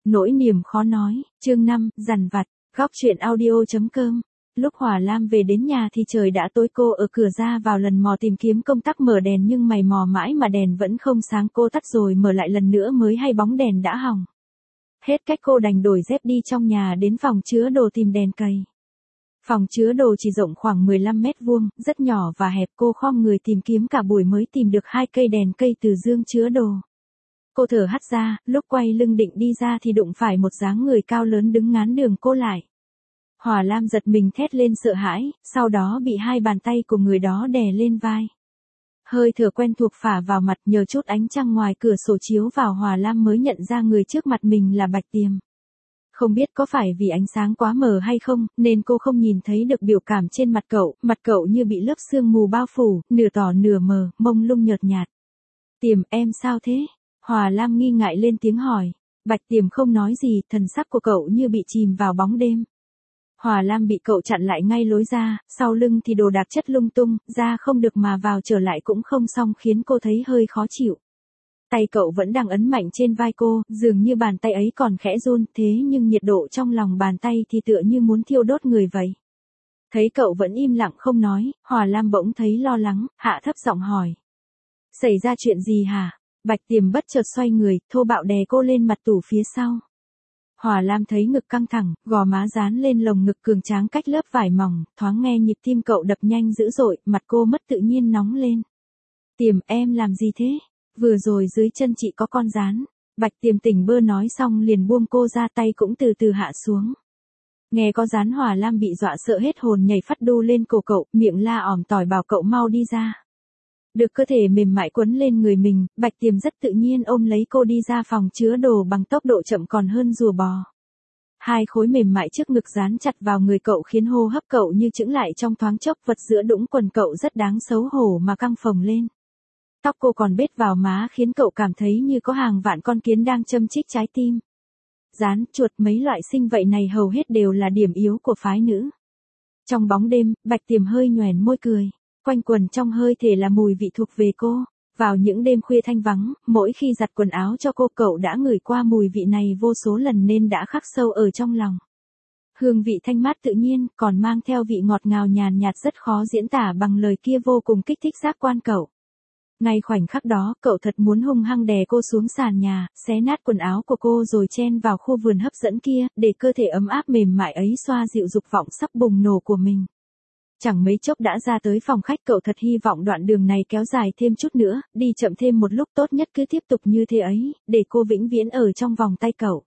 Nỗi niềm khó nói, chương 5, dằn vặt, góc truyện audio.com. Lúc Hòa Lam về đến nhà thì trời đã tối, cô ở cửa ra vào lần mò tìm kiếm công tắc mở đèn nhưng mày mò mãi mà đèn vẫn không sáng, cô tắt rồi mở lại lần nữa mới hay bóng đèn đã hỏng. Hết cách cô đành đổi dép đi trong nhà đến phòng chứa đồ tìm đèn cầy. Phòng chứa đồ chỉ rộng khoảng 15 mét vuông, rất nhỏ và hẹp, cô khom người tìm kiếm cả buổi mới tìm được 2 cây đèn cây từ dương chứa đồ. Cô thở hắt ra, lúc quay lưng định đi ra thì đụng phải một dáng người cao lớn đứng ngán đường cô lại. Hòa Lam giật mình thét lên sợ hãi, sau đó bị 2 bàn tay của người đó đè lên vai. Hơi thở quen thuộc phả vào mặt, nhờ chút ánh trăng ngoài cửa sổ chiếu vào, Hòa Lam mới nhận ra người trước mặt mình là Bạch Tiềm. Không biết có phải vì ánh sáng quá mờ hay không, nên cô không nhìn thấy được biểu cảm trên mặt cậu như bị lớp sương mù bao phủ, nửa tỏ nửa mờ, mông lung nhợt nhạt. Tiềm, em sao thế? Hòa Lam nghi ngại lên tiếng hỏi. Bạch Tiềm không nói gì, thần sắc của cậu như bị chìm vào bóng đêm. Hòa Lam bị cậu chặn lại ngay lối ra, sau lưng thì đồ đạc chất lung tung, ra không được mà vào trở lại cũng không xong, khiến cô thấy hơi khó chịu. Tay cậu vẫn đang ấn mạnh trên vai cô, dường như bàn tay ấy còn khẽ run, thế nhưng nhiệt độ trong lòng bàn tay thì tựa như muốn thiêu đốt người vậy. Thấy cậu vẫn im lặng không nói, Hòa Lam bỗng thấy lo lắng, hạ thấp giọng hỏi. Xảy ra chuyện gì hả? Bạch Tiềm bất chợt xoay người, thô bạo đè cô lên mặt tủ phía sau. Hòa Lam thấy ngực căng thẳng, gò má dán lên lồng ngực cường tráng cách lớp vải mỏng, thoáng nghe nhịp tim cậu đập nhanh dữ dội, mặt cô mất tự nhiên nóng lên. Tiềm, em làm gì thế? Vừa rồi dưới chân chị có con gián. Bạch Tiềm tỉnh bơ nói xong liền buông cô ra, tay cũng từ từ hạ xuống. Nghe có gián, Hòa Lam bị dọa sợ hết hồn, nhảy phát đu lên cổ cậu, miệng la òm tỏi bảo cậu mau đi ra. Được cơ thể mềm mại quấn lên người mình, Bạch Tiềm rất tự nhiên ôm lấy cô đi ra phòng chứa đồ bằng tốc độ chậm còn hơn rùa bò. 2 khối mềm mại trước ngực dán chặt vào người cậu khiến hô hấp cậu như chững lại trong thoáng chốc, vật giữa đũng quần cậu rất đáng xấu hổ mà căng phồng lên. Tóc cô còn bết vào má khiến cậu cảm thấy như có hàng vạn con kiến đang châm chích trái tim. Gián, chuột, mấy loại sinh vậy này hầu hết đều là điểm yếu của phái nữ. Trong bóng đêm, Bạch Tiềm hơi nhoẻn môi cười. Quanh quần trong hơi thể là mùi vị thuộc về cô. Vào những đêm khuya thanh vắng, mỗi khi giặt quần áo cho cô, cậu đã ngửi qua mùi vị này vô số lần nên đã khắc sâu ở trong lòng. Hương vị thanh mát tự nhiên, còn mang theo vị ngọt ngào nhàn nhạt rất khó diễn tả bằng lời, kia vô cùng kích thích giác quan cậu. Ngay khoảnh khắc đó, cậu thật muốn hung hăng đè cô xuống sàn nhà, xé nát quần áo của cô rồi chen vào khu vườn hấp dẫn kia, để cơ thể ấm áp mềm mại ấy xoa dịu dục vọng sắp bùng nổ của mình. Chẳng mấy chốc đã ra tới phòng khách, cậu thật hy vọng đoạn đường này kéo dài thêm chút nữa, đi chậm thêm một lúc, tốt nhất cứ tiếp tục như thế ấy, để cô vĩnh viễn ở trong vòng tay cậu.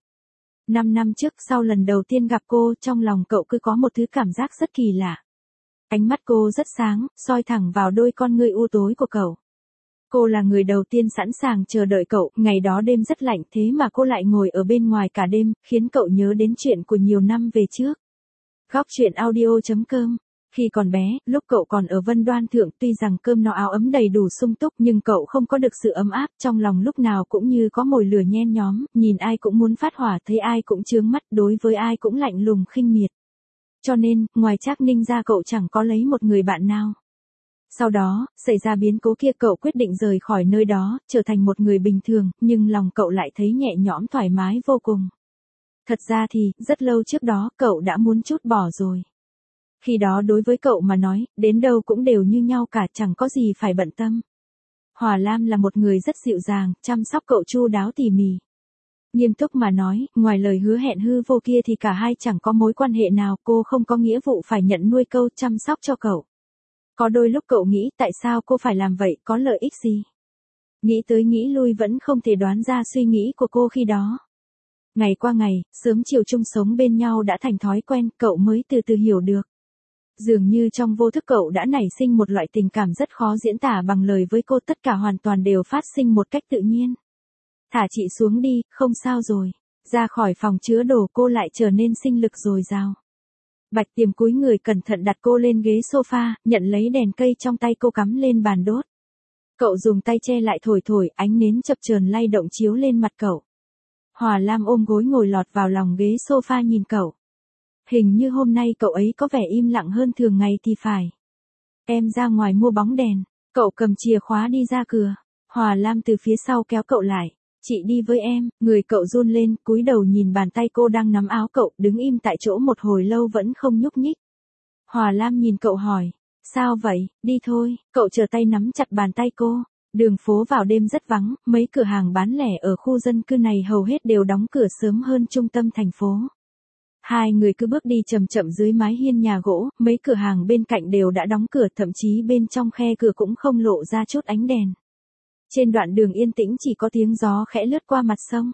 5 năm trước, sau lần đầu tiên gặp cô, trong lòng cậu cứ có một thứ cảm giác rất kỳ lạ. Ánh mắt cô rất sáng, soi thẳng vào đôi con ngươi u tối của cậu. Cô là người đầu tiên sẵn sàng chờ đợi cậu, ngày đó đêm rất lạnh thế mà cô lại ngồi ở bên ngoài cả đêm, khiến cậu nhớ đến chuyện của nhiều năm về trước. Góc truyện audio.com. Khi còn bé, lúc cậu còn ở Vân Đoan Thượng, tuy rằng cơm no áo ấm đầy đủ sung túc nhưng cậu không có được sự ấm áp, trong lòng lúc nào cũng như có mồi lửa nhen nhóm, nhìn ai cũng muốn phát hỏa, thấy ai cũng chướng mắt, đối với ai cũng lạnh lùng khinh miệt. Cho nên, ngoài Trác Ninh ra cậu chẳng có lấy một người bạn nào. Sau đó, xảy ra biến cố kia, cậu quyết định rời khỏi nơi đó, trở thành một người bình thường, nhưng lòng cậu lại thấy nhẹ nhõm thoải mái vô cùng. Thật ra thì, rất lâu trước đó, cậu đã muốn trút bỏ rồi. Khi đó đối với cậu mà nói, đến đâu cũng đều như nhau cả, chẳng có gì phải bận tâm. Hòa Lam là một người rất dịu dàng, chăm sóc cậu chu đáo tỉ mỉ. Nghiêm túc mà nói, ngoài lời hứa hẹn hư vô kia thì cả hai chẳng có mối quan hệ nào, cô không có nghĩa vụ phải nhận nuôi câu chăm sóc cho cậu. Có đôi lúc cậu nghĩ tại sao cô phải làm vậy, có lợi ích gì? Nghĩ tới nghĩ lui vẫn không thể đoán ra suy nghĩ của cô khi đó. Ngày qua ngày, sớm chiều chung sống bên nhau đã thành thói quen, cậu mới từ từ hiểu được. Dường như trong vô thức cậu đã nảy sinh một loại tình cảm rất khó diễn tả bằng lời với cô, tất cả hoàn toàn đều phát sinh một cách tự nhiên. Thả chị xuống đi, không sao rồi. Ra khỏi phòng chứa đồ, cô lại trở nên sinh lực dồi dào. Bạch Tiềm cúi người cẩn thận đặt cô lên ghế sofa, nhận lấy đèn cây trong tay cô cắm lên bàn đốt. Cậu dùng tay che lại thổi, ánh nến chập chờn lay động chiếu lên mặt cậu. Hòa Lam ôm gối ngồi lọt vào lòng ghế sofa nhìn cậu. Hình như hôm nay cậu ấy có vẻ im lặng hơn thường ngày thì phải. Em ra ngoài mua bóng đèn. Cậu cầm chìa khóa đi ra cửa. Hòa Lam từ phía sau kéo cậu lại. Chị đi với em, người cậu run lên, cúi đầu nhìn bàn tay cô đang nắm áo cậu, đứng im tại chỗ một hồi lâu vẫn không nhúc nhích. Hòa Lam nhìn cậu hỏi, sao vậy, đi thôi, cậu trở tay nắm chặt bàn tay cô. Đường phố vào đêm rất vắng, mấy cửa hàng bán lẻ ở khu dân cư này hầu hết đều đóng cửa sớm hơn trung tâm thành phố. Hai người cứ bước đi chậm chậm dưới mái hiên nhà gỗ, mấy cửa hàng bên cạnh đều đã đóng cửa, thậm chí bên trong khe cửa cũng không lộ ra chút ánh đèn. Trên đoạn đường yên tĩnh chỉ có tiếng gió khẽ lướt qua mặt sông.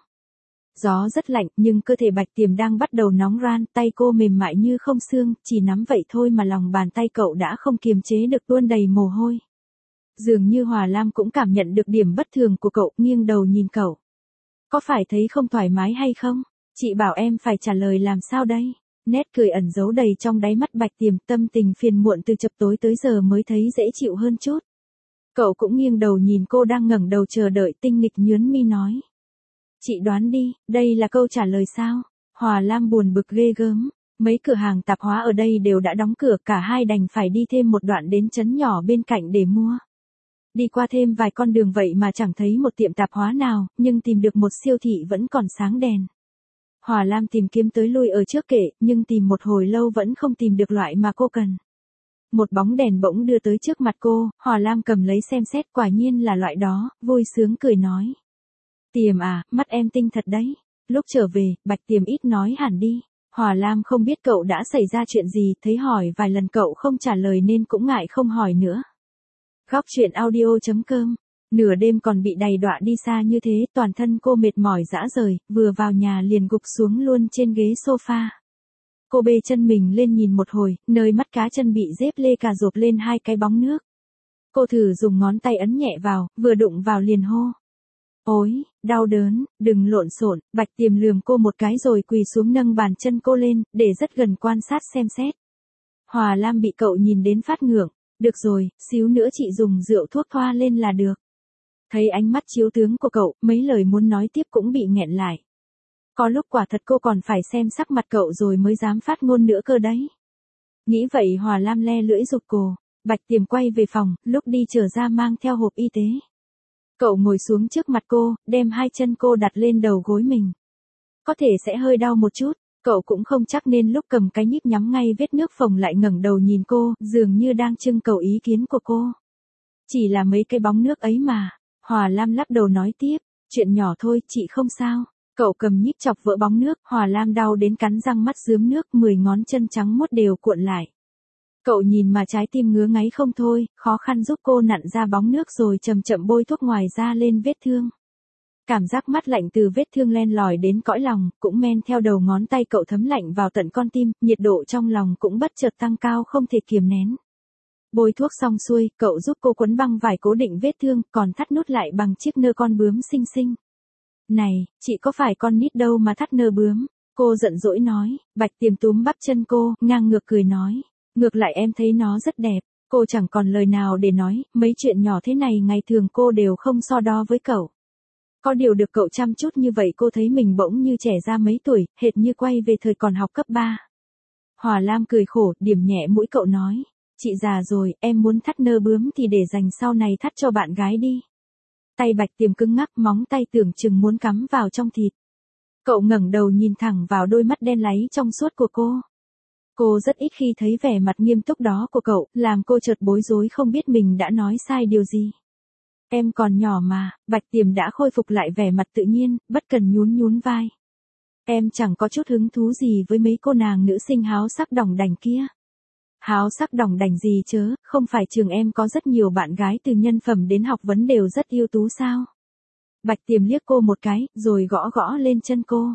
Gió rất lạnh, nhưng cơ thể Bạch Tiềm đang bắt đầu nóng ran, tay cô mềm mại như không xương, chỉ nắm vậy thôi mà lòng bàn tay cậu đã không kiềm chế được tuôn đầy mồ hôi. Dường như Hòa Lam cũng cảm nhận được điểm bất thường của cậu, nghiêng đầu nhìn cậu. Có phải thấy không thoải mái hay không? Chị bảo em phải trả lời làm sao đây? Nét cười ẩn giấu đầy trong đáy mắt Bạch Tiềm, tâm tình phiền muộn từ chập tối tới giờ mới thấy dễ chịu hơn chút. Cậu cũng nghiêng đầu nhìn cô đang ngẩng đầu chờ đợi, tinh nghịch nhướng mi nói. Chị đoán đi, đây là câu trả lời sao? Hòa Lam buồn bực ghê gớm. Mấy cửa hàng tạp hóa ở đây đều đã đóng cửa, cả hai đành phải đi thêm một đoạn đến trấn nhỏ bên cạnh để mua. Đi qua thêm vài con đường vậy mà chẳng thấy một tiệm tạp hóa nào, nhưng tìm được một siêu thị vẫn còn sáng đèn. Hòa Lam tìm kiếm tới lui ở trước kệ, nhưng tìm một hồi lâu vẫn không tìm được loại mà cô cần. Một bóng đèn bỗng đưa tới trước mặt cô, Hòa Lam cầm lấy xem xét, quả nhiên là loại đó, vui sướng cười nói. Tiềm à, mắt em tinh thật đấy. Lúc trở về, Bạch Tiềm ít nói hẳn đi. Hòa Lam không biết cậu đã xảy ra chuyện gì, thấy hỏi vài lần cậu không trả lời nên cũng ngại không hỏi nữa. Góc truyện audio.com. Nửa đêm còn bị đầy đọa đi xa như thế, toàn thân cô mệt mỏi rã rời, vừa vào nhà liền gục xuống luôn trên ghế sofa. Cô bê chân mình lên nhìn một hồi, nơi mắt cá chân bị dép lê cà rộp lên hai cái bóng nước. Cô thử dùng ngón tay ấn nhẹ vào, vừa đụng vào liền hô. Ôi, đau đớn, đừng lộn xộn. Bạch Tiềm lườm cô một cái rồi quỳ xuống nâng bàn chân cô lên, để rất gần quan sát xem xét. Hòa Lam bị cậu nhìn đến phát ngượng. Được rồi, xíu nữa chị dùng rượu thuốc thoa lên là được. Thấy ánh mắt chiếu tướng của cậu, mấy lời muốn nói tiếp cũng bị nghẹn lại. Có lúc quả thật cô còn phải xem sắc mặt cậu rồi mới dám phát ngôn nữa cơ đấy. Nghĩ vậy Hòa Lam le lưỡi giục cô. Bạch Tiềm quay về phòng, lúc đi trở ra mang theo hộp y tế. Cậu ngồi xuống trước mặt cô, đem hai chân cô đặt lên đầu gối mình. Có thể sẽ hơi đau một chút, cậu cũng không chắc nên lúc cầm cái nhíp nhắm ngay vết nước phồng lại ngẩng đầu nhìn cô, dường như đang trưng cầu ý kiến của cô. Chỉ là mấy cái bóng nước ấy mà. Hòa Lam lắc đầu nói tiếp, chuyện nhỏ thôi, chị không sao. Cậu cầm nhíp chọc vỡ bóng nước, Hòa Lam đau đến cắn răng mắt rướm nước, 10 ngón chân trắng muốt đều cuộn lại. Cậu nhìn mà trái tim ngứa ngáy không thôi, khó khăn giúp cô nặn ra bóng nước rồi chậm chậm bôi thuốc ngoài da lên vết thương. Cảm giác mát lạnh từ vết thương len lỏi đến cõi lòng, cũng men theo đầu ngón tay cậu thấm lạnh vào tận con tim, nhiệt độ trong lòng cũng bất chợt tăng cao không thể kiềm nén. Bôi thuốc xong xuôi, cậu giúp cô quấn băng vải cố định vết thương, còn thắt nút lại bằng chiếc nơ con bướm xinh xinh. Này, chị có phải con nít đâu mà thắt nơ bướm? Cô giận dỗi nói. Bạch Tiềm túm bắp chân cô, ngang ngược cười nói. Ngược lại em thấy nó rất đẹp. Cô chẳng còn lời nào để nói, mấy chuyện nhỏ thế này ngày thường cô đều không so đo với cậu. Có điều được cậu chăm chút như vậy cô thấy mình bỗng như trẻ ra mấy tuổi, hệt như quay về thời còn học cấp 3. Hòa Lam cười khổ, điểm nhẹ mũi cậu nói. Chị già rồi, em muốn thắt nơ bướm thì để dành sau này thắt cho bạn gái đi. Tay Bạch Tiềm cứng ngắc, móng tay tưởng chừng muốn cắm vào trong thịt. Cậu ngẩng đầu nhìn thẳng vào đôi mắt đen láy trong suốt của cô. Cô rất ít khi thấy vẻ mặt nghiêm túc đó của cậu, làm cô chợt bối rối không biết mình đã nói sai điều gì. Em còn nhỏ mà. Bạch Tiềm đã khôi phục lại vẻ mặt tự nhiên, bất cần nhún vai. Em chẳng có chút hứng thú gì với mấy cô nàng nữ sinh háo sắc đỏng đành kia. Háo sắc đỏng đành gì chớ, không phải trường em có rất nhiều bạn gái từ nhân phẩm đến học vấn đều rất ưu tú sao? Bạch Tiềm liếc cô một cái, rồi gõ gõ lên chân cô.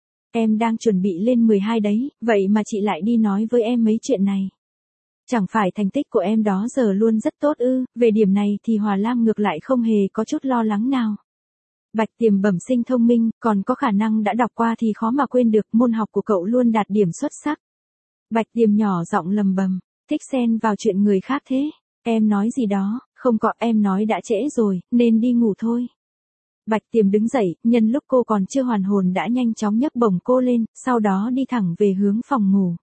Em đang chuẩn bị lên 12 đấy, vậy mà chị lại đi nói với em mấy chuyện này. Chẳng phải thành tích của em đó giờ luôn rất tốt ư? Về điểm này thì Hòa Lam ngược lại không hề có chút lo lắng nào. Bạch Tiềm bẩm sinh thông minh, còn có khả năng đã đọc qua thì khó mà quên được, môn học của cậu luôn đạt điểm xuất sắc. Bạch Tiềm nhỏ giọng lầm bầm, thích xen vào chuyện người khác thế. Em nói gì đó, không có, em nói đã trễ rồi, nên đi ngủ thôi. Bạch Tiềm đứng dậy, nhân lúc cô còn chưa hoàn hồn đã nhanh chóng nhấc bổng cô lên, sau đó đi thẳng về hướng phòng ngủ.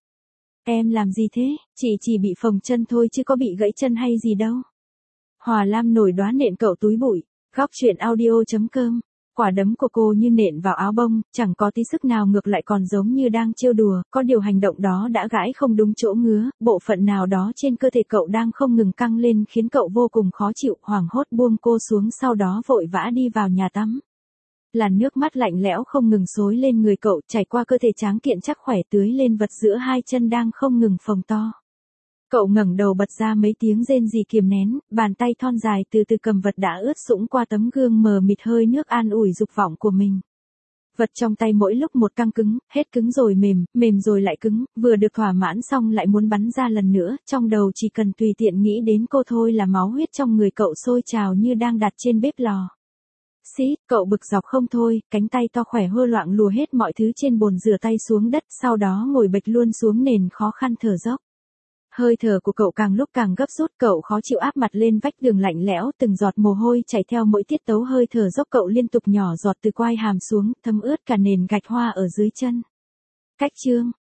Em làm gì thế, chị chỉ bị phồng chân thôi chứ có bị gãy chân hay gì đâu. Hòa Lam nổi đoá nện cậu túi bụi. Góc truyện audio.com Quả đấm của cô như nện vào áo bông, chẳng có tí sức nào, ngược lại còn giống như đang trêu đùa, có điều hành động đó đã gãi không đúng chỗ ngứa, bộ phận nào đó trên cơ thể cậu đang không ngừng căng lên khiến cậu vô cùng khó chịu, hoảng hốt buông cô xuống, sau đó vội vã đi vào nhà tắm. Làn nước mắt lạnh lẽo không ngừng xối lên người cậu, chảy qua cơ thể tráng kiện chắc khỏe tưới lên vật giữa hai chân đang không ngừng phồng to. Cậu ngẩng đầu bật ra mấy tiếng rên rỉ kiềm nén, bàn tay thon dài từ từ cầm vật đã ướt sũng qua tấm gương mờ mịt, hơi nước an ủi dục vọng của mình. Vật trong tay mỗi lúc một căng cứng, hết cứng rồi mềm, mềm rồi lại cứng, vừa được thỏa mãn xong lại muốn bắn ra lần nữa, trong đầu chỉ cần tùy tiện nghĩ đến cô thôi là máu huyết trong người cậu sôi trào như đang đặt trên bếp lò. Cậu bực dọc không thôi, cánh tay to khỏe hơ loạn lùa hết mọi thứ trên bồn rửa tay xuống đất, sau đó ngồi bệt luôn xuống nền khó khăn thở dốc. Hơi thở của cậu càng lúc càng gấp rút, cậu khó chịu áp mặt lên vách tường lạnh lẽo, từng giọt mồ hôi chảy theo mỗi tiết tấu hơi thở dốc cậu liên tục nhỏ giọt từ quai hàm xuống, thấm ướt cả nền gạch hoa ở dưới chân. Cách chương